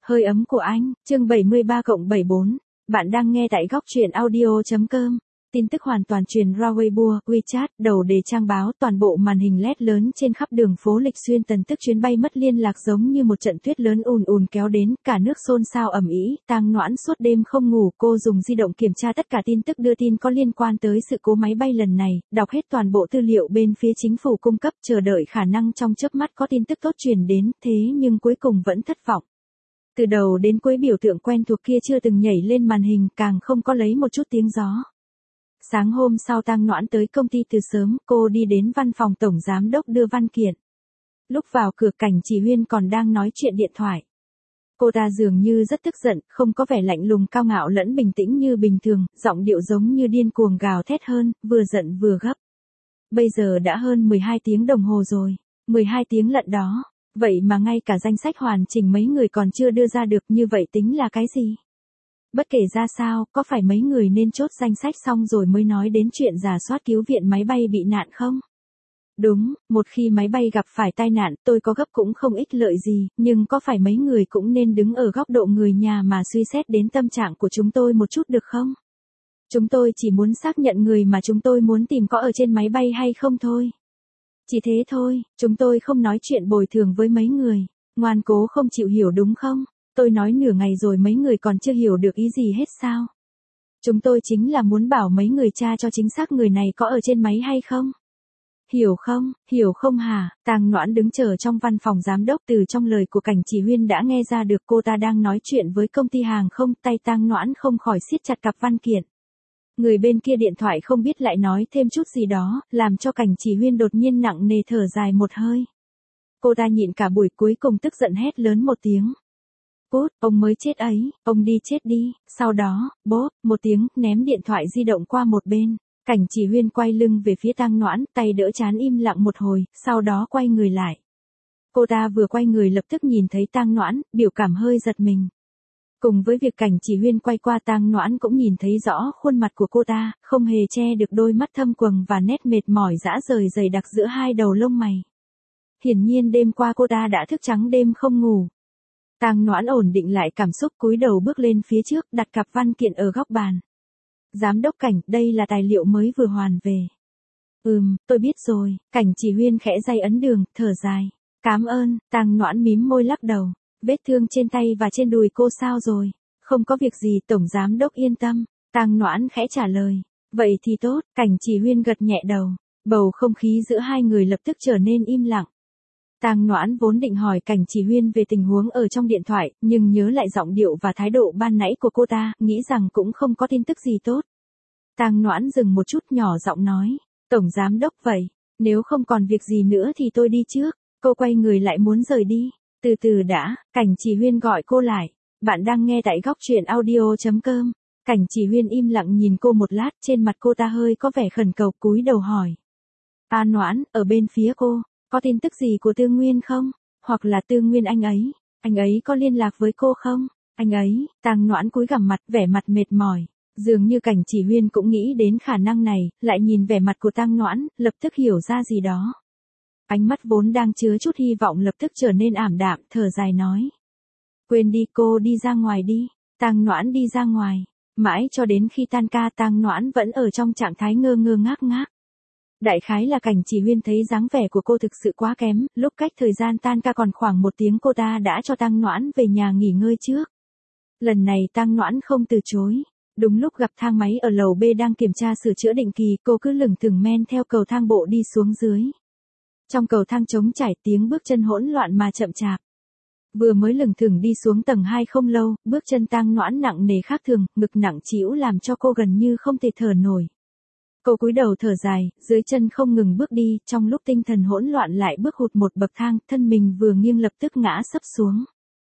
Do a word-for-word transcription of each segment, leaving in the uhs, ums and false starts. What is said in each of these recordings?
Hơi ấm của anh, chương bảy mươi ba cộng bảy mươi bốn. Bạn đang nghe tại góc truyện audio chấm com. Tin tức hoàn toàn truyền ra Weibo, WeChat, đầu đề trang báo, toàn bộ màn hình led lớn trên khắp đường phố Lịch Xuyên tần tức chuyến bay mất liên lạc giống như một trận tuyết lớn ùn ùn kéo đến, cả nước xôn xao ầm ĩ, Tang Noãn suốt đêm không ngủ, cô dùng di động kiểm tra tất cả tin tức đưa tin có liên quan tới sự cố máy bay lần này, đọc hết toàn bộ tư liệu bên phía chính phủ cung cấp, chờ đợi khả năng trong chớp mắt có tin tức tốt truyền đến, thế nhưng cuối cùng vẫn thất vọng. Từ đầu đến cuối biểu tượng quen thuộc kia chưa từng nhảy lên màn hình, càng không có lấy một chút tiếng gió. Sáng hôm sau Tang Noãn tới công ty từ sớm, cô đi đến văn phòng tổng giám đốc đưa văn kiện. Lúc vào cửa Cảnh Chỉ Huyên còn đang nói chuyện điện thoại. Cô ta dường như rất tức giận, không có vẻ lạnh lùng cao ngạo lẫn bình tĩnh như bình thường, giọng điệu giống như điên cuồng gào thét hơn, vừa giận vừa gấp. Bây giờ đã hơn mười hai tiếng đồng hồ rồi, mười hai tiếng lận đó. Vậy mà ngay cả danh sách hoàn chỉnh mấy người còn chưa đưa ra được, như vậy tính là cái gì? Bất kể ra sao, có phải mấy người nên chốt danh sách xong rồi mới nói đến chuyện rà soát cứu viện máy bay bị nạn không? Đúng, một khi máy bay gặp phải tai nạn, tôi có gấp cũng không ích lợi gì, nhưng có phải mấy người cũng nên đứng ở góc độ người nhà mà suy xét đến tâm trạng của chúng tôi một chút được không? Chúng tôi chỉ muốn xác nhận người mà chúng tôi muốn tìm có ở trên máy bay hay không thôi. Chỉ thế thôi, chúng tôi không nói chuyện bồi thường với mấy người. Ngoan cố không chịu hiểu đúng không? Tôi nói nửa ngày rồi mấy người còn chưa hiểu được ý gì hết sao? Chúng tôi chính là muốn bảo mấy người tra cho chính xác người này có ở trên máy hay không? Hiểu không, hiểu không hả? Tang Noãn đứng chờ trong văn phòng giám đốc, từ trong lời của Cảnh Chỉ Huyên đã nghe ra được cô ta đang nói chuyện với công ty hàng không, tay Tang Noãn không khỏi siết chặt cặp văn kiện. Người bên kia điện thoại không biết lại nói thêm chút gì đó, làm cho Cảnh Chỉ Huyên đột nhiên nặng nề thở dài một hơi. Cô ta nhịn cả buổi cuối cùng tức giận hét lớn một tiếng. Cút, ông mới chết ấy, ông đi chết đi, sau đó, bốp, một tiếng, ném điện thoại di động qua một bên. Cảnh Chỉ Huyên quay lưng về phía Tang Noãn, tay đỡ trán im lặng một hồi, sau đó quay người lại. Cô ta vừa quay người lập tức nhìn thấy Tang Noãn, biểu cảm hơi giật mình. Cùng với việc Cảnh Chỉ Huyên quay qua, Tang Noãn cũng nhìn thấy rõ khuôn mặt của cô ta, không hề che được đôi mắt thâm quầng và nét mệt mỏi rã rời dày đặc giữa hai đầu lông mày. Hiển nhiên đêm qua cô ta đã thức trắng đêm không ngủ. Tang Noãn ổn định lại cảm xúc, cúi đầu bước lên phía trước, đặt cặp văn kiện ở góc bàn. Giám đốc Cảnh, đây là tài liệu mới vừa hoàn về. Ừm, tôi biết rồi. Cảnh Chỉ Huyên khẽ day ấn đường, thở dài. Cảm ơn. Tang Noãn mím môi lắc đầu. Vết thương trên tay và trên đùi cô sao rồi? Không có việc gì, tổng giám đốc yên tâm. Tang Noãn khẽ trả lời. Vậy thì tốt. Cảnh Chỉ Huyên gật nhẹ đầu. Bầu không khí giữa hai người lập tức trở nên im lặng. Tang Noãn vốn định hỏi Cảnh Chỉ Huyên về tình huống ở trong điện thoại, nhưng nhớ lại giọng điệu và thái độ ban nãy của cô ta, nghĩ rằng cũng không có tin tức gì tốt. Tang Noãn dừng một chút, nhỏ giọng nói. Tổng giám đốc, vậy, nếu không còn việc gì nữa thì tôi đi trước. Cô quay người lại muốn rời đi. Từ từ đã, Cảnh Chỉ Huyên gọi cô lại. Bạn đang nghe tại góc truyện audio chấm com. Cảnh Chỉ Huyên im lặng nhìn cô một lát, trên mặt cô ta hơi có vẻ khẩn cầu, cúi đầu hỏi. A Noãn, ở bên phía cô, có tin tức gì của Tư Nguyên không? Hoặc là Tư Nguyên anh ấy, anh ấy có liên lạc với cô không? Anh ấy, Tang Noãn cúi gằm mặt, vẻ mặt mệt mỏi. Dường như Cảnh Chỉ Huyên cũng nghĩ đến khả năng này, lại nhìn vẻ mặt của Tang Noãn, lập tức hiểu ra gì đó. Ánh mắt vốn đang chứa chút hy vọng lập tức trở nên ảm đạm, thở dài nói. Quên đi, cô đi ra ngoài đi. Tang Noãn đi ra ngoài. Mãi cho đến khi tan ca, Tang Noãn vẫn ở trong trạng thái ngơ ngơ ngác ngác. Đại khái là Cảnh Chỉ Huyên thấy dáng vẻ của cô thực sự quá kém, lúc cách thời gian tan ca còn khoảng một tiếng cô ta đã cho Tang Noãn về nhà nghỉ ngơi trước. Lần này Tang Noãn không từ chối. Đúng lúc gặp thang máy ở lầu B đang kiểm tra sửa chữa định kỳ, cô cứ lững thững men theo cầu thang bộ đi xuống dưới. Trong cầu thang trống trải, tiếng bước chân hỗn loạn mà chậm chạp. Vừa mới lững thững đi xuống tầng hai không lâu, bước chân Tang Noãn nặng nề khác thường, ngực nặng trĩu làm cho cô gần như không thể thở nổi. Cô cúi đầu thở dài, dưới chân không ngừng bước đi, trong lúc tinh thần hỗn loạn lại bước hụt một bậc thang, thân mình vừa nghiêng lập tức ngã sấp xuống.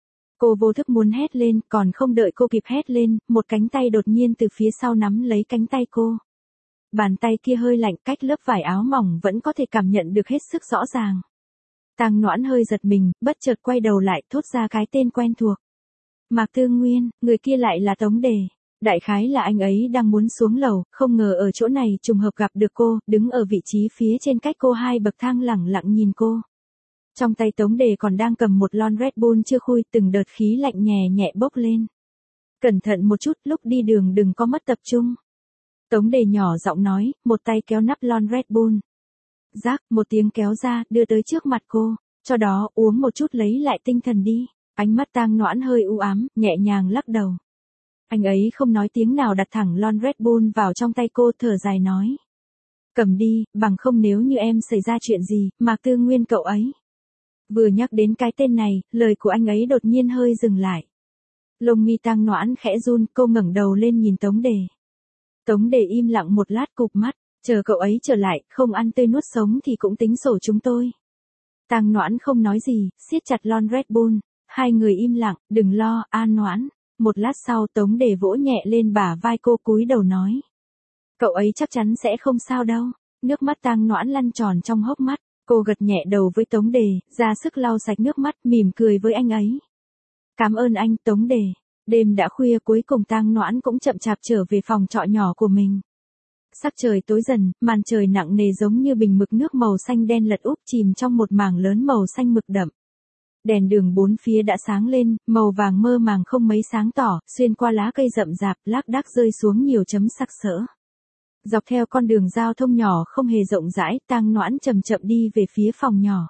Cô vô thức muốn hét lên, còn không đợi cô kịp hét lên, một cánh tay đột nhiên từ phía sau nắm lấy cánh tay cô. Bàn tay kia hơi lạnh, cách lớp vải áo mỏng vẫn có thể cảm nhận được hết sức rõ ràng. Tang Noãn hơi giật mình, bất chợt quay đầu lại, thốt ra cái tên quen thuộc. Mạc Tư Nguyên, người kia lại là Tống Đề. Đại khái là anh ấy đang muốn xuống lầu, không ngờ ở chỗ này trùng hợp gặp được cô, đứng ở vị trí phía trên cách cô hai bậc thang lẳng lặng nhìn cô. Trong tay Tống Đề còn đang cầm một lon Red Bull chưa khui, từng đợt khí lạnh nhẹ nhẹ bốc lên. Cẩn thận một chút, lúc đi đường đừng có mất tập trung. Tống Đề nhỏ giọng nói, một tay kéo nắp lon Red Bull. Rác, một tiếng kéo ra, đưa tới trước mặt cô. Cho đó, uống một chút lấy lại tinh thần đi. Ánh mắt Tang Noãn hơi u ám, nhẹ nhàng lắc đầu. Anh ấy không nói tiếng nào, đặt thẳng lon Red Bull vào trong tay cô, thở dài nói. Cầm đi, bằng không nếu như em xảy ra chuyện gì, Mạc Tư Nguyên cậu ấy. Vừa nhắc đến cái tên này, lời của anh ấy đột nhiên hơi dừng lại. Lông mi Tang Noãn khẽ run, cô ngẩng đầu lên nhìn Tống Đề. Tống Đề im lặng một lát, cụp mắt, chờ cậu ấy trở lại, không ăn tươi nuốt sống thì cũng tính sổ chúng tôi. Tang Noãn không nói gì, siết chặt lon Red Bull, hai người im lặng, đừng lo, an Noãn. Một lát sau Tống Đề vỗ nhẹ lên bả vai cô, cúi đầu nói. Cậu ấy chắc chắn sẽ không sao đâu. Nước mắt Tang Noãn lăn tròn trong hốc mắt, cô gật nhẹ đầu với Tống Đề, ra sức lau sạch nước mắt, mỉm cười với anh ấy. Cảm ơn anh, Tống Đề. Đêm đã khuya, cuối cùng Tang Noãn cũng chậm chạp trở về phòng trọ nhỏ của mình. Sắc trời tối dần, màn trời nặng nề giống như bình mực nước màu xanh đen lật úp chìm trong một mảng lớn màu xanh mực đậm. Đèn đường bốn phía đã sáng lên, màu vàng mơ màng không mấy sáng tỏ, xuyên qua lá cây rậm rạp, lác đác rơi xuống nhiều chấm sặc sỡ. Dọc theo con đường giao thông nhỏ không hề rộng rãi, Tang Noãn chậm chậm đi về phía phòng nhỏ.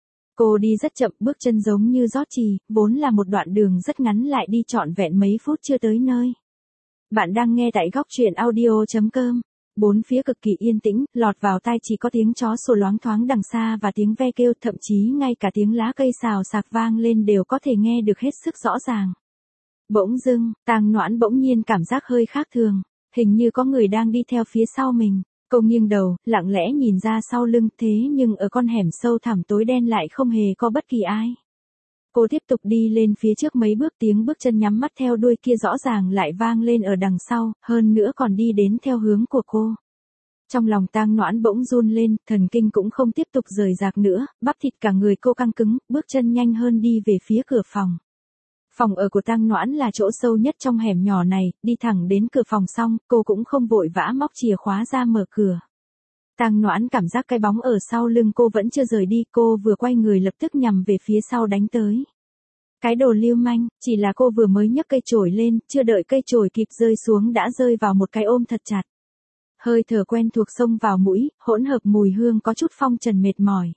Cô đi rất chậm, bước chân giống như rót trì, vốn là một đoạn đường rất ngắn lại đi trọn vẹn mấy phút chưa tới nơi. Bạn đang nghe tại góc truyện audio chấm com. Bốn phía cực kỳ yên tĩnh, lọt vào tai chỉ có tiếng chó sủa loáng thoáng đằng xa và tiếng ve kêu, thậm chí ngay cả tiếng lá cây xào xạc vang lên đều có thể nghe được hết sức rõ ràng. Bỗng dưng, Tang Noãn bỗng nhiên cảm giác hơi khác thường, hình như có người đang đi theo phía sau mình. Cô nghiêng đầu, lặng lẽ nhìn ra sau lưng, thế nhưng ở con hẻm sâu thẳm tối đen lại không hề có bất kỳ ai. Cô tiếp tục đi lên phía trước mấy bước, tiếng bước chân nhắm mắt theo đuôi kia rõ ràng lại vang lên ở đằng sau, hơn nữa còn đi đến theo hướng của cô. Trong lòng Tang Noãn bỗng run lên, thần kinh cũng không tiếp tục rời rạc nữa, bắp thịt cả người cô căng cứng, bước chân nhanh hơn đi về phía cửa phòng. Phòng ở của Tang Noãn là chỗ sâu nhất trong hẻm nhỏ này, đi thẳng đến cửa phòng xong, cô cũng không vội vã móc chìa khóa ra mở cửa. Tang Noãn cảm giác cái bóng ở sau lưng cô vẫn chưa rời đi, cô vừa quay người lập tức nhằm về phía sau đánh tới. Cái đồ lưu manh, chỉ là cô vừa mới nhấc cây chổi lên, chưa đợi cây chổi kịp rơi xuống đã rơi vào một cái ôm thật chặt. Hơi thở quen thuộc xông vào mũi, hỗn hợp mùi hương có chút phong trần mệt mỏi.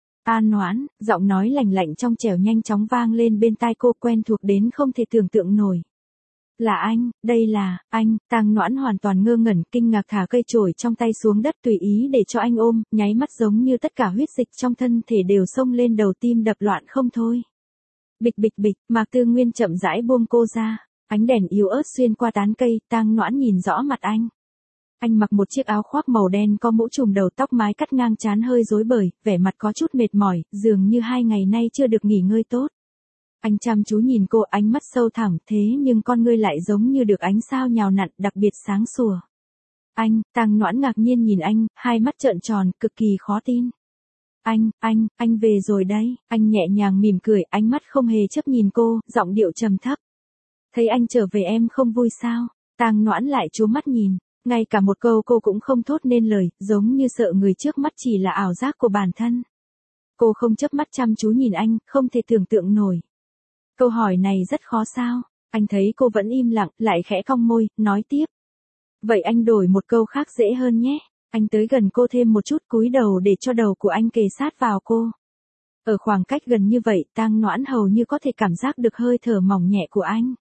An Noãn, giọng nói lành lạnh trong trẻo nhanh chóng vang lên bên tai cô, quen thuộc đến không thể tưởng tượng nổi. Là anh, đây là, anh. Tang Noãn hoàn toàn ngơ ngẩn, kinh ngạc thả cây chổi trong tay xuống đất tùy ý để cho anh ôm, nháy mắt giống như tất cả huyết dịch trong thân thể đều xông lên đầu, tim đập loạn không thôi. Bịch bịch bịch, Mạc Tư Nguyên chậm rãi buông cô ra, ánh đèn yếu ớt xuyên qua tán cây, Tang Noãn nhìn rõ mặt anh. Anh mặc một chiếc áo khoác màu đen có mũ trùm đầu, tóc mái cắt ngang trán hơi rối bời, vẻ mặt có chút mệt mỏi, dường như hai ngày nay chưa được nghỉ ngơi tốt. Anh chăm chú nhìn cô, ánh mắt sâu thẳm, thế nhưng con ngươi lại giống như được ánh sao nhào nặn, đặc biệt sáng sủa. Anh, Tang Noãn ngạc nhiên nhìn anh, hai mắt trợn tròn, cực kỳ khó tin. Anh, anh, anh về rồi đấy. Anh nhẹ nhàng mỉm cười, ánh mắt không hề chấp nhìn cô, giọng điệu trầm thấp. Thấy anh trở về em không vui sao? Tang Noãn lại trố mắt nhìn, ngay cả một câu cô cũng không thốt nên lời, giống như sợ người trước mắt chỉ là ảo giác của bản thân. Cô không chớp mắt chăm chú nhìn anh, không thể tưởng tượng nổi. Câu hỏi này rất khó sao? Anh thấy cô vẫn im lặng, lại khẽ cong môi, nói tiếp. Vậy anh đổi một câu khác dễ hơn nhé. Anh tới gần cô thêm một chút, cúi đầu để cho đầu của anh kề sát vào cô. Ở khoảng cách gần như vậy, Tang Noãn hầu như có thể cảm giác được hơi thở mỏng nhẹ của anh.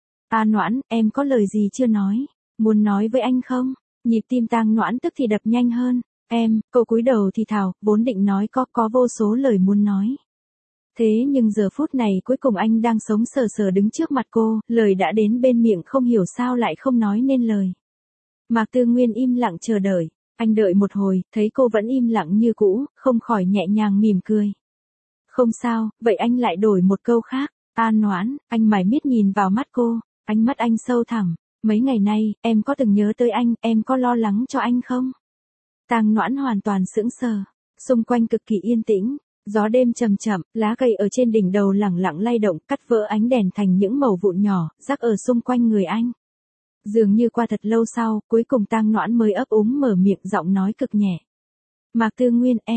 À Noãn, em có lời gì chưa nói? Muốn nói với anh không? Nhịp tim Tang Noãn tức thì đập nhanh hơn. Em, cô cúi đầu thì thào, vốn định nói có có vô số lời muốn nói. Thế nhưng giờ phút này cuối cùng anh đang sống sờ sờ đứng trước mặt cô, lời đã đến bên miệng không hiểu sao lại không nói nên lời. Mạc Tư Nguyên im lặng chờ đợi, anh đợi một hồi, thấy cô vẫn im lặng như cũ, không khỏi nhẹ nhàng mỉm cười. Không sao, vậy anh lại đổi một câu khác. An Noãn, anh mải miết nhìn vào mắt cô, ánh mắt anh sâu thẳm. Mấy ngày nay, em có từng nhớ tới anh, em có lo lắng cho anh không? Tang Noãn hoàn toàn sững sờ, xung quanh cực kỳ yên tĩnh. Gió đêm chậm chậm, lá cây ở trên đỉnh đầu lẳng lặng lay động, cắt vỡ ánh đèn thành những mẩu vụn nhỏ, rắc ở xung quanh người anh. Dường như qua thật lâu sau, cuối cùng Tang Noãn mới ấp úng mở miệng, giọng nói cực nhẹ. Mạc Tư Nguyên, em,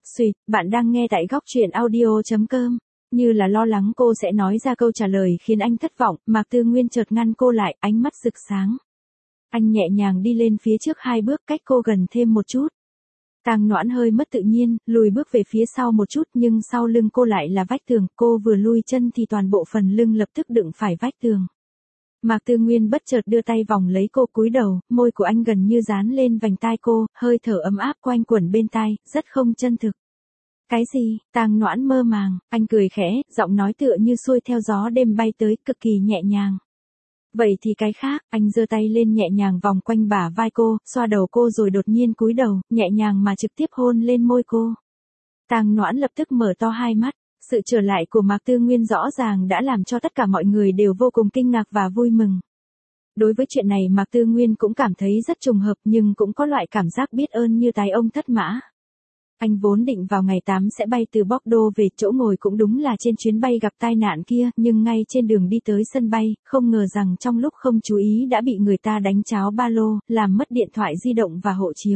Xuyệt, bạn đang nghe tại góc truyện audio.com. Như là lo lắng cô sẽ nói ra câu trả lời khiến anh thất vọng, Mạc Tư Nguyên chợt ngăn cô lại, ánh mắt rực sáng. Anh nhẹ nhàng đi lên phía trước hai bước, cách cô gần thêm một chút. Tang Noãn hơi mất tự nhiên, lùi bước về phía sau một chút, nhưng sau lưng cô lại là vách tường, cô vừa lùi chân thì toàn bộ phần lưng lập tức đụng phải vách tường. Mạc Tư Nguyên bất chợt đưa tay vòng lấy cô, cúi đầu, môi của anh gần như dán lên vành tai cô, hơi thở ấm áp quanh quẩn bên tai, rất không chân thực. Cái gì? Tang Noãn mơ màng, anh cười khẽ, giọng nói tựa như xuôi theo gió đêm bay tới, cực kỳ nhẹ nhàng. Vậy thì cái khác, anh giơ tay lên nhẹ nhàng vòng quanh bả vai cô, xoa đầu cô rồi đột nhiên cúi đầu, nhẹ nhàng mà trực tiếp hôn lên môi cô. Tang Noãn lập tức mở to hai mắt, sự trở lại của Mạc Tư Nguyên rõ ràng đã làm cho tất cả mọi người đều vô cùng kinh ngạc và vui mừng. Đối với chuyện này Mạc Tư Nguyên cũng cảm thấy rất trùng hợp nhưng cũng có loại cảm giác biết ơn như tài ông thất mã. Anh vốn định vào ngày tám sẽ bay từ Bordeaux về, chỗ ngồi cũng đúng là trên chuyến bay gặp tai nạn kia, nhưng ngay trên đường đi tới sân bay, không ngờ rằng trong lúc không chú ý đã bị người ta đánh tráo ba lô, làm mất điện thoại di động và hộ chiếu.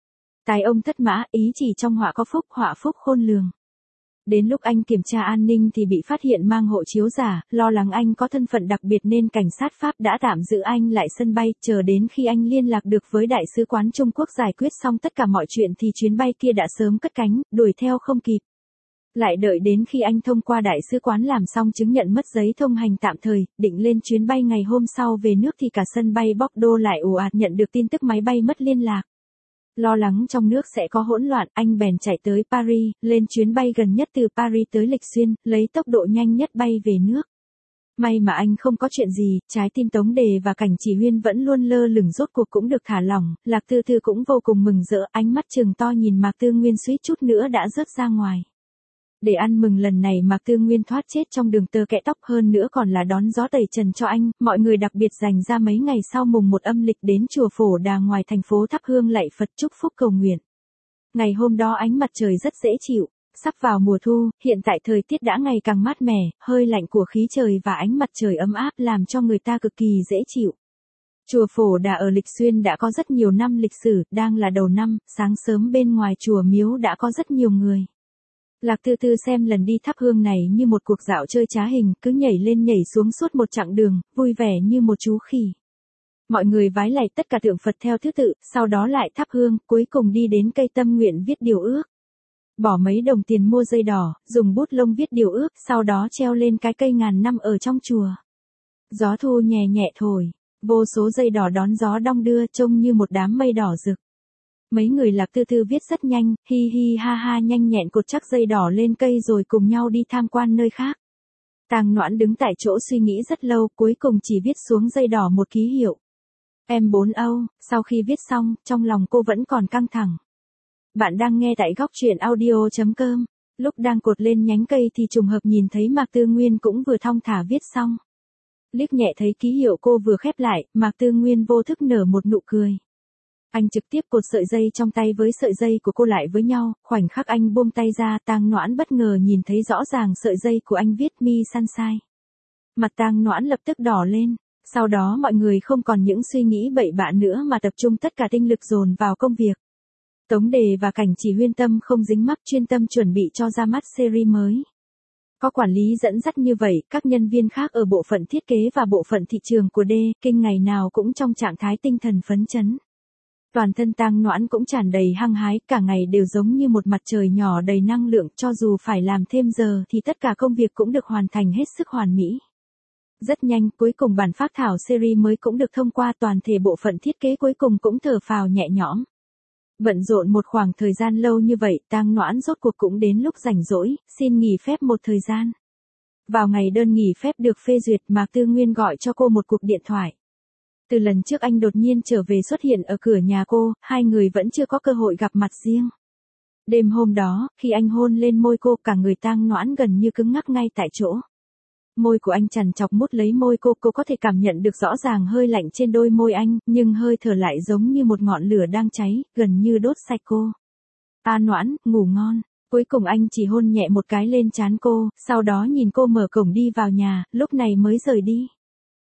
Tài ông thất mã, ý chỉ trong họa có phúc, họa phúc khôn lường. Đến lúc anh kiểm tra an ninh thì bị phát hiện mang hộ chiếu giả, lo lắng anh có thân phận đặc biệt nên cảnh sát Pháp đã tạm giữ anh lại sân bay, chờ đến khi anh liên lạc được với Đại sứ quán Trung Quốc giải quyết xong tất cả mọi chuyện thì chuyến bay kia đã sớm cất cánh, đuổi theo không kịp. Lại đợi đến khi anh thông qua Đại sứ quán làm xong chứng nhận mất giấy thông hành tạm thời, định lên chuyến bay ngày hôm sau về nước thì cả sân bay Bordeaux lại ồ ạt nhận được tin tức máy bay mất liên lạc. Lo lắng trong nước sẽ có hỗn loạn, anh bèn chạy tới Paris, lên chuyến bay gần nhất từ Paris tới Lịch Xuyên, lấy tốc độ nhanh nhất bay về nước. May mà anh không có chuyện gì, trái tim Tống Đề và Cảnh Chỉ Huyên vẫn luôn lơ lửng rốt cuộc cũng được thả lỏng, Lạc Tư Tư cũng vô cùng mừng rỡ, ánh mắt trừng to nhìn Mạc Tư Nguyên suýt chút nữa đã rớt ra ngoài. Để ăn mừng lần này Mạc Tư Nguyên thoát chết trong đường tơ kẽ tóc, hơn nữa còn là đón gió tẩy trần cho anh, mọi người đặc biệt dành ra mấy ngày sau mùng một âm lịch đến chùa Phổ Đà ngoài thành phố thắp hương lạy Phật chúc phúc cầu nguyện. Ngày hôm đó ánh mặt trời rất dễ chịu, sắp vào mùa thu, hiện tại thời tiết đã ngày càng mát mẻ, hơi lạnh của khí trời và ánh mặt trời ấm áp làm cho người ta cực kỳ dễ chịu. Chùa Phổ Đà ở Lịch Xuyên đã có rất nhiều năm lịch sử, đang là đầu năm, sáng sớm bên ngoài chùa miếu đã có rất nhiều người. Lạc Tư Tư xem lần đi thắp hương này như một cuộc dạo chơi trá hình, cứ nhảy lên nhảy xuống suốt một chặng đường, vui vẻ như một chú khỉ. Mọi người vái lạy tất cả tượng Phật theo thứ tự, sau đó lại thắp hương, cuối cùng đi đến cây tâm nguyện viết điều ước. Bỏ mấy đồng tiền mua dây đỏ, dùng bút lông viết điều ước, sau đó treo lên cái cây ngàn năm ở trong chùa. Gió thu nhẹ nhẹ thổi, vô số dây đỏ đón gió đong đưa trông như một đám mây đỏ rực. Mấy người Lạc Tư Tư viết rất nhanh, hi hi ha ha nhanh nhẹn cột chắc dây đỏ lên cây rồi cùng nhau đi tham quan nơi khác. Tang Noãn đứng tại chỗ suy nghĩ rất lâu, cuối cùng chỉ viết xuống dây đỏ một ký hiệu. Em bốn Âu, sau khi viết xong, trong lòng cô vẫn còn căng thẳng. Bạn đang nghe tại góc truyện audio.com. Lúc đang cột lên nhánh cây thì trùng hợp nhìn thấy Mạc Tư Nguyên cũng vừa thong thả viết xong. Liếc nhẹ thấy ký hiệu cô vừa khép lại, Mạc Tư Nguyên vô thức nở một nụ cười. Anh trực tiếp cột sợi dây trong tay với sợi dây của cô lại với nhau, khoảnh khắc anh buông tay ra, Tang Noãn bất ngờ nhìn thấy rõ ràng sợi dây của anh viết Mi Sunshine. Mặt Tang Noãn lập tức đỏ lên, sau đó mọi người không còn những suy nghĩ bậy bạ nữa mà tập trung tất cả tinh lực dồn vào công việc. Tống Đề và Cảnh Chỉ Huyên tâm không dính mắc, chuyên tâm chuẩn bị cho ra mắt series mới. Có quản lý dẫn dắt như vậy, các nhân viên khác ở bộ phận thiết kế và bộ phận thị trường của D, Kinh ngày nào cũng trong trạng thái tinh thần phấn chấn. Toàn thân Tang Noãn cũng tràn đầy hăng hái, cả ngày đều giống như một mặt trời nhỏ đầy năng lượng, cho dù phải làm thêm giờ thì tất cả công việc cũng được hoàn thành hết sức hoàn mỹ. Rất nhanh, cuối cùng bản phác thảo series mới cũng được thông qua, toàn thể bộ phận thiết kế cuối cùng cũng thở phào nhẹ nhõm. Bận rộn một khoảng thời gian lâu như vậy, Tang Noãn rốt cuộc cũng đến lúc rảnh rỗi, xin nghỉ phép một thời gian. Vào ngày đơn nghỉ phép được phê duyệt, Mạc Tư Nguyên gọi cho cô một cuộc điện thoại. Từ lần trước anh đột nhiên trở về xuất hiện ở cửa nhà cô, hai người vẫn chưa có cơ hội gặp mặt riêng. Đêm hôm đó, khi anh hôn lên môi cô, cả người Tang Noãn gần như cứng ngắc ngay tại chỗ. Môi của anh chằn chọc mút lấy môi cô, cô có thể cảm nhận được rõ ràng hơi lạnh trên đôi môi anh, nhưng hơi thở lại giống như một ngọn lửa đang cháy, gần như đốt sạch cô. A Noãn, ngủ ngon. Cuối cùng anh chỉ hôn nhẹ một cái lên trán cô, sau đó nhìn cô mở cổng đi vào nhà, lúc này mới rời đi.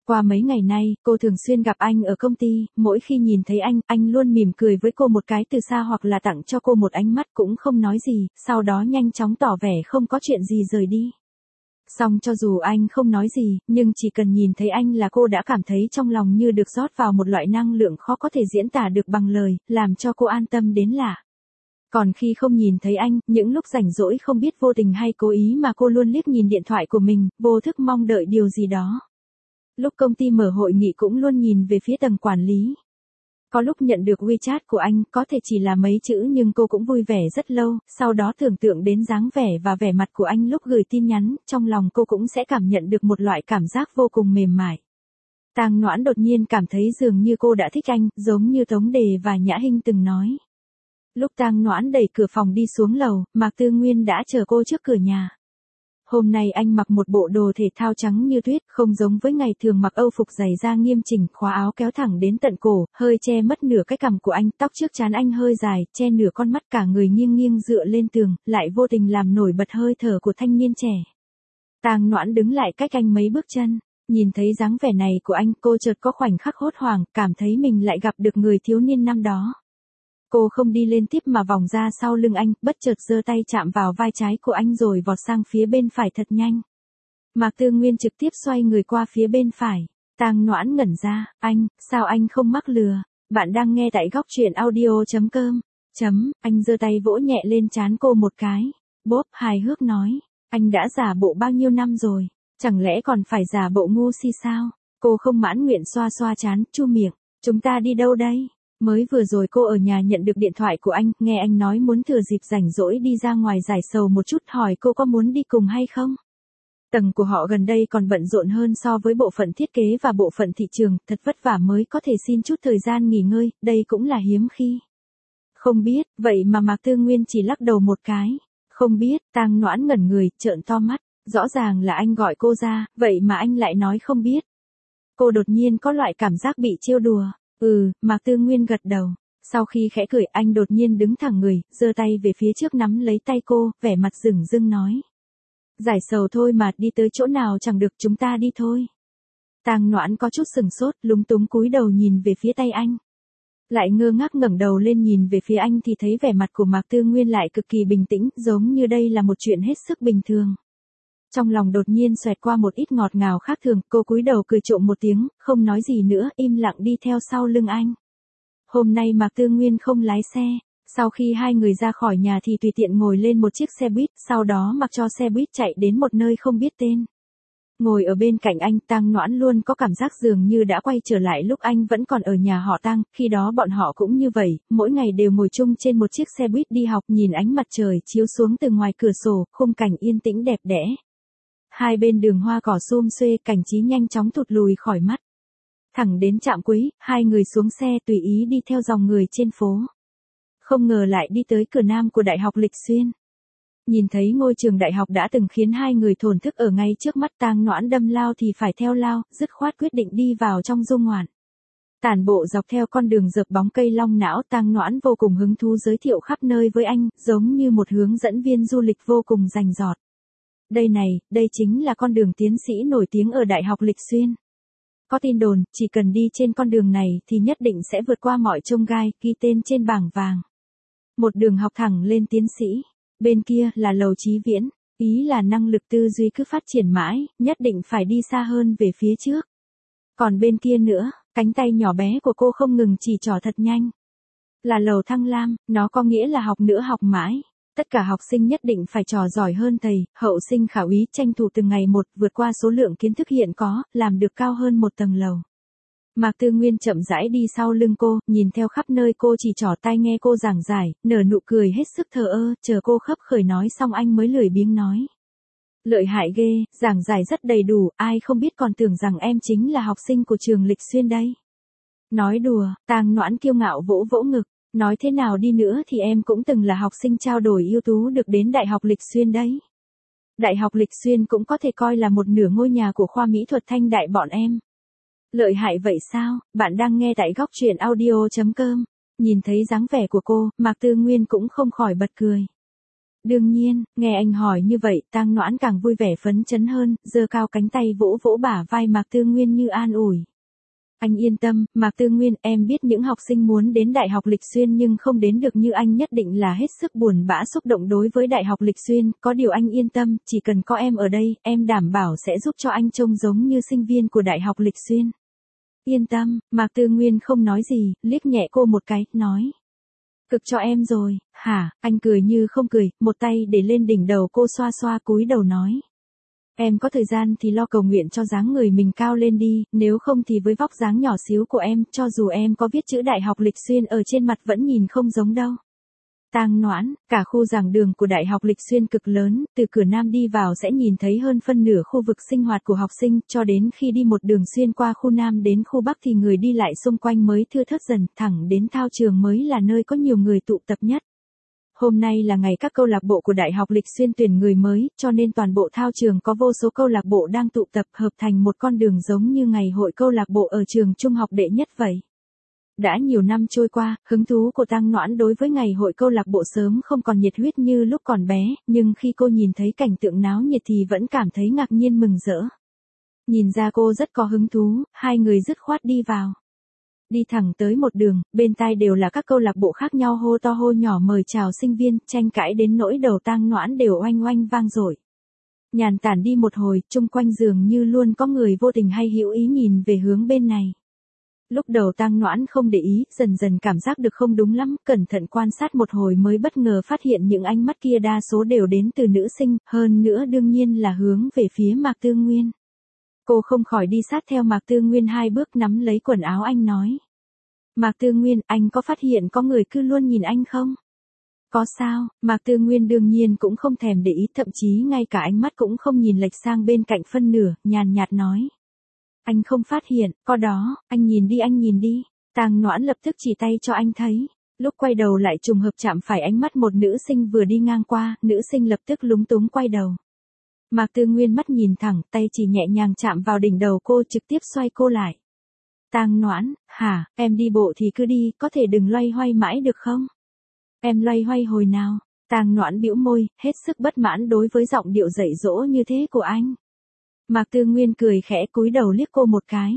Qua mấy ngày nay, cô thường xuyên gặp anh ở công ty, mỗi khi nhìn thấy anh, anh luôn mỉm cười với cô một cái từ xa hoặc là tặng cho cô một ánh mắt cũng không nói gì, sau đó nhanh chóng tỏ vẻ không có chuyện gì rời đi. Song cho dù anh không nói gì, nhưng chỉ cần nhìn thấy anh là cô đã cảm thấy trong lòng như được rót vào một loại năng lượng khó có thể diễn tả được bằng lời, làm cho cô an tâm đến lạ. Còn khi không nhìn thấy anh, những lúc rảnh rỗi không biết vô tình hay cố ý mà cô luôn liếc nhìn điện thoại của mình, vô thức mong đợi điều gì đó. Lúc công ty mở hội nghị cũng luôn nhìn về phía tầng quản lý. Có lúc nhận được WeChat của anh, có thể chỉ là mấy chữ nhưng cô cũng vui vẻ rất lâu, sau đó tưởng tượng đến dáng vẻ và vẻ mặt của anh lúc gửi tin nhắn, trong lòng cô cũng sẽ cảm nhận được một loại cảm giác vô cùng mềm mại. Tang Noãn đột nhiên cảm thấy dường như cô đã thích anh, giống như Tống Đề và Nhã Hinh từng nói. Lúc Tang Noãn đẩy cửa phòng đi xuống lầu, Mạc Tư Nguyên đã chờ cô trước cửa nhà. Hôm nay anh mặc một bộ đồ thể thao trắng như tuyết, không giống với ngày thường mặc âu phục giày da nghiêm chỉnh, khóa áo kéo thẳng đến tận cổ, hơi che mất nửa cái cằm của anh, tóc trước trán anh hơi dài, che nửa con mắt, cả người nghiêng nghiêng dựa lên tường, lại vô tình làm nổi bật hơi thở của thanh niên trẻ. Tang Noãn đứng lại cách anh mấy bước chân, nhìn thấy dáng vẻ này của anh, cô chợt có khoảnh khắc hốt hoảng, cảm thấy mình lại gặp được người thiếu niên năm đó. Cô không đi lên tiếp mà vòng ra sau lưng anh, bất chợt giơ tay chạm vào vai trái của anh rồi vọt sang phía bên phải thật nhanh. Mạc Tư Nguyên trực tiếp xoay người qua phía bên phải. Tang Noãn ngẩn ra, anh, sao anh không mắc lừa? Bạn đang nghe tại góc truyện audio chấm com. Chấm, anh giơ tay vỗ nhẹ lên trán cô một cái. Bốp, hài hước nói, anh đã giả bộ bao nhiêu năm rồi, chẳng lẽ còn phải giả bộ ngu si sao? Cô không mãn nguyện xoa xoa trán, chu miệng, chúng ta đi đâu đây? Mới vừa rồi cô ở nhà nhận được điện thoại của anh, nghe anh nói muốn thừa dịp rảnh rỗi đi ra ngoài giải sầu một chút, hỏi cô có muốn đi cùng hay không. Tầng của họ gần đây còn bận rộn hơn so với bộ phận thiết kế và bộ phận thị trường, thật vất vả mới có thể xin chút thời gian nghỉ ngơi, đây cũng là hiếm khi. Không biết, vậy mà Mạc Tư Nguyên chỉ lắc đầu một cái. Không biết, Tang Noãn ngẩn người, trợn to mắt, rõ ràng là anh gọi cô ra, vậy mà anh lại nói không biết. Cô đột nhiên có loại cảm giác bị trêu đùa. Ừ, Mạc Tư Nguyên gật đầu. Sau khi khẽ cười, anh đột nhiên đứng thẳng người, giơ tay về phía trước nắm lấy tay cô, vẻ mặt rừng rưng nói. Giải sầu thôi mà, đi tới chỗ nào chẳng được, chúng ta đi thôi. Tang Noãn có chút sừng sốt, lúng túng cúi đầu nhìn về phía tay anh. Lại ngơ ngác ngẩng đầu lên nhìn về phía anh thì thấy vẻ mặt của Mạc Tư Nguyên lại cực kỳ bình tĩnh, giống như đây là một chuyện hết sức bình thường. Trong lòng đột nhiên xoẹt qua một ít ngọt ngào khác thường, cô cúi đầu cười trộm một tiếng, không nói gì nữa, im lặng đi theo sau lưng anh. Hôm nay Mạc Tư Nguyên không lái xe, sau khi hai người ra khỏi nhà thì tùy tiện ngồi lên một chiếc xe buýt, sau đó mặc cho xe buýt chạy đến một nơi không biết tên. Ngồi ở bên cạnh anh, Tang Noãn luôn có cảm giác dường như đã quay trở lại lúc anh vẫn còn ở nhà họ Tang, khi đó bọn họ cũng như vậy, mỗi ngày đều ngồi chung trên một chiếc xe buýt đi học, nhìn ánh mặt trời chiếu xuống từ ngoài cửa sổ, khung cảnh yên tĩnh đẹp đẽ. Hai bên đường hoa cỏ sum xuê, cảnh trí nhanh chóng thụt lùi khỏi mắt. Thẳng đến trạm cuối, hai người xuống xe tùy ý đi theo dòng người trên phố. Không ngờ lại đi tới cửa nam của Đại học Lịch Xuyên. Nhìn thấy ngôi trường đại học đã từng khiến hai người thổn thức ở ngay trước mắt, Tang Noãn đâm lao thì phải theo lao, dứt khoát quyết định đi vào trong du ngoạn. Tản bộ dọc theo con đường dợp bóng cây long não, Tang Noãn vô cùng hứng thú giới thiệu khắp nơi với anh, giống như một hướng dẫn viên du lịch vô cùng rành rọt. Đây này, đây chính là con đường tiến sĩ nổi tiếng ở Đại học Lịch Xuyên. Có tin đồn, chỉ cần đi trên con đường này thì nhất định sẽ vượt qua mọi chông gai, ghi tên trên bảng vàng. Một đường học thẳng lên tiến sĩ. Bên kia là lầu Chí Viễn, ý là năng lực tư duy cứ phát triển mãi, nhất định phải đi xa hơn về phía trước. Còn bên kia nữa, cánh tay nhỏ bé của cô không ngừng chỉ trỏ thật nhanh. Là lầu Thăng Lam, nó có nghĩa là học nữa học mãi. Tất cả học sinh nhất định phải trò giỏi hơn thầy, hậu sinh khảo ý tranh thủ từng ngày một, vượt qua số lượng kiến thức hiện có, làm được cao hơn một tầng lầu. Mạc Tư Nguyên chậm rãi đi sau lưng cô, nhìn theo khắp nơi cô chỉ trỏ tay nghe cô giảng giải, nở nụ cười hết sức thờ ơ, chờ cô khấp khởi nói xong anh mới lười biếng nói. Lợi hại ghê, giảng giải rất đầy đủ, ai không biết còn tưởng rằng em chính là học sinh của trường Lịch Xuyên đây. Nói đùa, Tang Noãn kiêu ngạo vỗ vỗ ngực, nói thế nào đi nữa thì em cũng từng là học sinh trao đổi ưu tú được đến Đại học Lịch Xuyên đấy. Đại học Lịch Xuyên cũng có thể coi là một nửa ngôi nhà của khoa mỹ thuật Thanh Đại bọn em. Lợi hại vậy sao? Bạn đang nghe tại góc truyện audio chấm com. Nhìn thấy dáng vẻ của cô, Mạc Tư Nguyên cũng không khỏi bật cười. Đương nhiên, nghe anh hỏi như vậy, Tang Noãn càng vui vẻ phấn chấn hơn, giơ cao cánh tay vỗ vỗ bả vai Mạc Tư Nguyên như an ủi. Anh yên tâm, Mạc Tư Nguyên, em biết những học sinh muốn đến Đại học Lịch Xuyên nhưng không đến được như anh nhất định là hết sức buồn bã xúc động đối với Đại học Lịch Xuyên, có điều anh yên tâm, chỉ cần có em ở đây, em đảm bảo sẽ giúp cho anh trông giống như sinh viên của Đại học Lịch Xuyên. Yên tâm, Mạc Tư Nguyên không nói gì, liếc nhẹ cô một cái, nói. Cực cho em rồi, hả, anh cười như không cười, một tay để lên đỉnh đầu cô xoa xoa cúi đầu nói. Em có thời gian thì lo cầu nguyện cho dáng người mình cao lên đi, nếu không thì với vóc dáng nhỏ xíu của em, cho dù em có viết chữ Đại học Lịch Xuyên ở trên mặt vẫn nhìn không giống đâu. Tang Noãn, cả khu giảng đường của Đại học Lịch Xuyên cực lớn, từ cửa nam đi vào sẽ nhìn thấy hơn phân nửa khu vực sinh hoạt của học sinh, cho đến khi đi một đường xuyên qua khu nam đến khu bắc thì người đi lại xung quanh mới thưa thớt dần, thẳng đến thao trường mới là nơi có nhiều người tụ tập nhất. Hôm nay là ngày các câu lạc bộ của Đại học Lịch Xuyên tuyển người mới, cho nên toàn bộ thao trường có vô số câu lạc bộ đang tụ tập hợp thành một con đường giống như ngày hội câu lạc bộ ở trường trung học đệ nhất vậy. Đã nhiều năm trôi qua, hứng thú của Tang Noãn đối với ngày hội câu lạc bộ sớm không còn nhiệt huyết như lúc còn bé, nhưng khi cô nhìn thấy cảnh tượng náo nhiệt thì vẫn cảm thấy ngạc nhiên mừng rỡ. Nhìn ra cô rất có hứng thú, hai người dứt khoát đi vào. Đi thẳng tới một đường, bên tai đều là các câu lạc bộ khác nhau hô to hô nhỏ mời chào sinh viên, tranh cãi đến nỗi đầu Tang Noãn đều oanh oanh vang dội. Nhàn tản đi một hồi, chung quanh dường như luôn có người vô tình hay hữu ý nhìn về hướng bên này. Lúc đầu Tang Noãn không để ý, dần dần cảm giác được không đúng lắm, cẩn thận quan sát một hồi mới bất ngờ phát hiện những ánh mắt kia đa số đều đến từ nữ sinh, hơn nữa đương nhiên là hướng về phía Mạc Tư Nguyên. Cô không khỏi đi sát theo Mạc Tư Nguyên hai bước nắm lấy quần áo anh nói. Mạc Tư Nguyên, anh có phát hiện có người cứ luôn nhìn anh không? Có sao, Mạc Tư Nguyên đương nhiên cũng không thèm để ý, thậm chí ngay cả ánh mắt cũng không nhìn lệch sang bên cạnh phân nửa, nhàn nhạt nói. Anh không phát hiện, có đó, anh nhìn đi anh nhìn đi. Tang Noãn lập tức chỉ tay cho anh thấy. Lúc quay đầu lại trùng hợp chạm phải ánh mắt một nữ sinh vừa đi ngang qua, nữ sinh lập tức lúng túng quay đầu. Mạc Tư Nguyên mắt nhìn thẳng, tay chỉ nhẹ nhàng chạm vào đỉnh đầu cô trực tiếp xoay cô lại. Tang Noãn, hả, em đi bộ thì cứ đi, có thể đừng loay hoay mãi được không? Em loay hoay hồi nào? Tang Noãn bĩu môi, hết sức bất mãn đối với giọng điệu dạy dỗ như thế của anh. Mạc Tư Nguyên cười khẽ cúi đầu liếc cô một cái.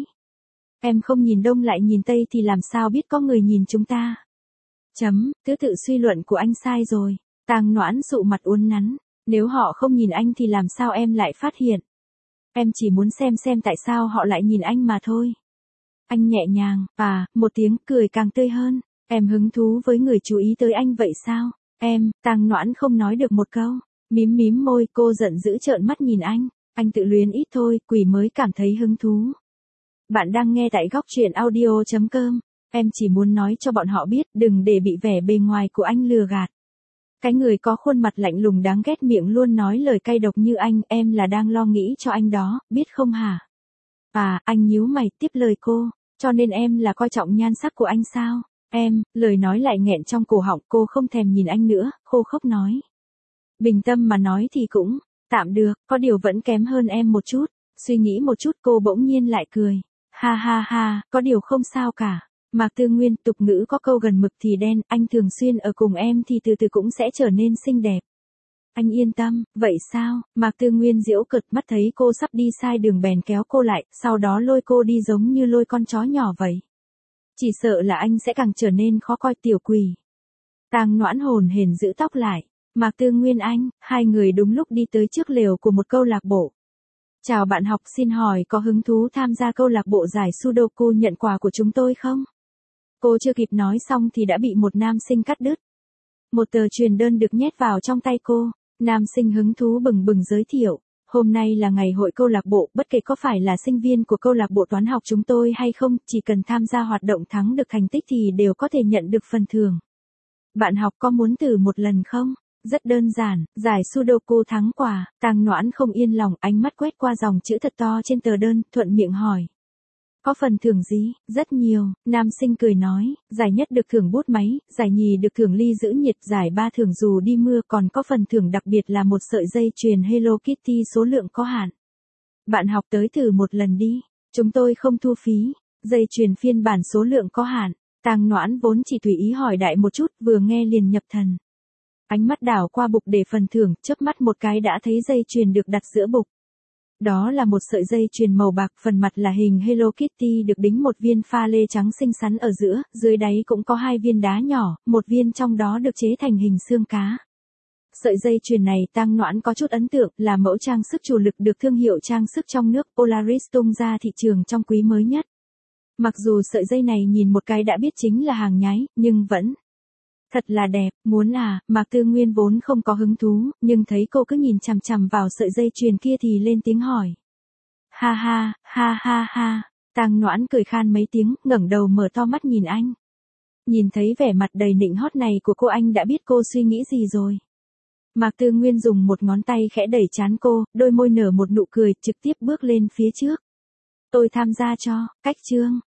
Em không nhìn đông lại nhìn tây thì làm sao biết có người nhìn chúng ta? Chấm, thứ tự suy luận của anh sai rồi. Tang Noãn sụ mặt uốn nắn. Nếu họ không nhìn anh thì làm sao em lại phát hiện? Em chỉ muốn xem xem tại sao họ lại nhìn anh mà thôi. Anh nhẹ nhàng, à, một tiếng cười càng tươi hơn. Em hứng thú với người chú ý tới anh vậy sao? Em, Tang Noãn không nói được một câu. Mím mím môi, cô giận dữ trợn mắt nhìn anh. Anh tự luyến ít thôi, quỷ mới cảm thấy hứng thú. Bạn đang nghe tại góc truyện audio chấm com. Em chỉ muốn nói cho bọn họ biết, đừng để bị vẻ bề ngoài của anh lừa gạt. Cái người có khuôn mặt lạnh lùng đáng ghét miệng luôn nói lời cay độc như anh, em là đang lo nghĩ cho anh đó, biết không hả? À, anh nhíu mày tiếp lời cô, cho nên em là coi trọng nhan sắc của anh sao? Em, lời nói lại nghẹn trong cổ họng, cô không thèm nhìn anh nữa, khô khốc nói. Bình tâm mà nói thì cũng, tạm được, có điều vẫn kém hơn em một chút. Suy nghĩ một chút cô bỗng nhiên lại cười. Ha ha ha, có điều không sao cả. Mạc Tư Nguyên, tục ngữ có câu gần mực thì đen, anh thường xuyên ở cùng em thì từ từ cũng sẽ trở nên xinh đẹp. Anh yên tâm, vậy sao? Mạc Tư Nguyên giễu cợt, mắt thấy cô sắp đi sai đường bèn kéo cô lại, sau đó lôi cô đi giống như lôi con chó nhỏ vậy. Chỉ sợ là anh sẽ càng trở nên khó coi tiểu quỷ. Tang Noãn hồn hển giữ tóc lại. Mạc Tư Nguyên anh, hai người đúng lúc đi tới trước lều của một câu lạc bộ. Chào bạn học, xin hỏi có hứng thú tham gia câu lạc bộ giải Sudoku nhận quà của chúng tôi không? Cô chưa kịp nói xong thì đã bị một nam sinh cắt đứt. Một tờ truyền đơn được nhét vào trong tay cô. Nam sinh hứng thú bừng bừng giới thiệu. Hôm nay là ngày hội câu lạc bộ, bất kể có phải là sinh viên của câu lạc bộ toán học chúng tôi hay không, chỉ cần tham gia hoạt động thắng được thành tích thì đều có thể nhận được phần thưởng. Bạn học có muốn thử một lần không? Rất đơn giản, giải Sudoku thắng quà. Tang Noãn không yên lòng, ánh mắt quét qua dòng chữ thật to trên tờ đơn, thuận miệng hỏi. Có phần thưởng gì? Rất nhiều, nam sinh cười nói, giải nhất được thưởng bút máy, giải nhì được thưởng ly giữ nhiệt, giải ba thưởng dù đi mưa, còn có phần thưởng đặc biệt là một sợi dây chuyền Hello Kitty số lượng có hạn. Bạn học tới thử một lần đi, chúng tôi không thu phí. Dây chuyền phiên bản số lượng có hạn. Tang Noãn vốn chỉ tùy ý hỏi đại một chút, vừa nghe liền nhập thần. Ánh mắt đảo qua bục để phần thưởng, chớp mắt một cái đã thấy dây chuyền được đặt giữa bục. Đó là một sợi dây chuyền màu bạc, phần mặt là hình Hello Kitty được đính một viên pha lê trắng xinh xắn ở giữa, dưới đáy cũng có hai viên đá nhỏ, một viên trong đó được chế thành hình xương cá. Sợi dây chuyền này Tang Noãn có chút ấn tượng, là mẫu trang sức chủ lực được thương hiệu trang sức trong nước Polaris tung ra thị trường trong quý mới nhất. Mặc dù sợi dây này nhìn một cái đã biết chính là hàng nhái, nhưng vẫn thật là đẹp, muốn à, Mạc Tư Nguyên vốn không có hứng thú, nhưng thấy cô cứ nhìn chằm chằm vào sợi dây chuyền kia thì lên tiếng hỏi. Ha ha, ha ha ha, Tang Noãn cười khan mấy tiếng, ngẩng đầu mở to mắt nhìn anh. Nhìn thấy vẻ mặt đầy nịnh hót này của cô, anh đã biết cô suy nghĩ gì rồi. Mạc Tư Nguyên dùng một ngón tay khẽ đẩy trán cô, đôi môi nở một nụ cười, trực tiếp bước lên phía trước. Tôi tham gia cho, cách chương.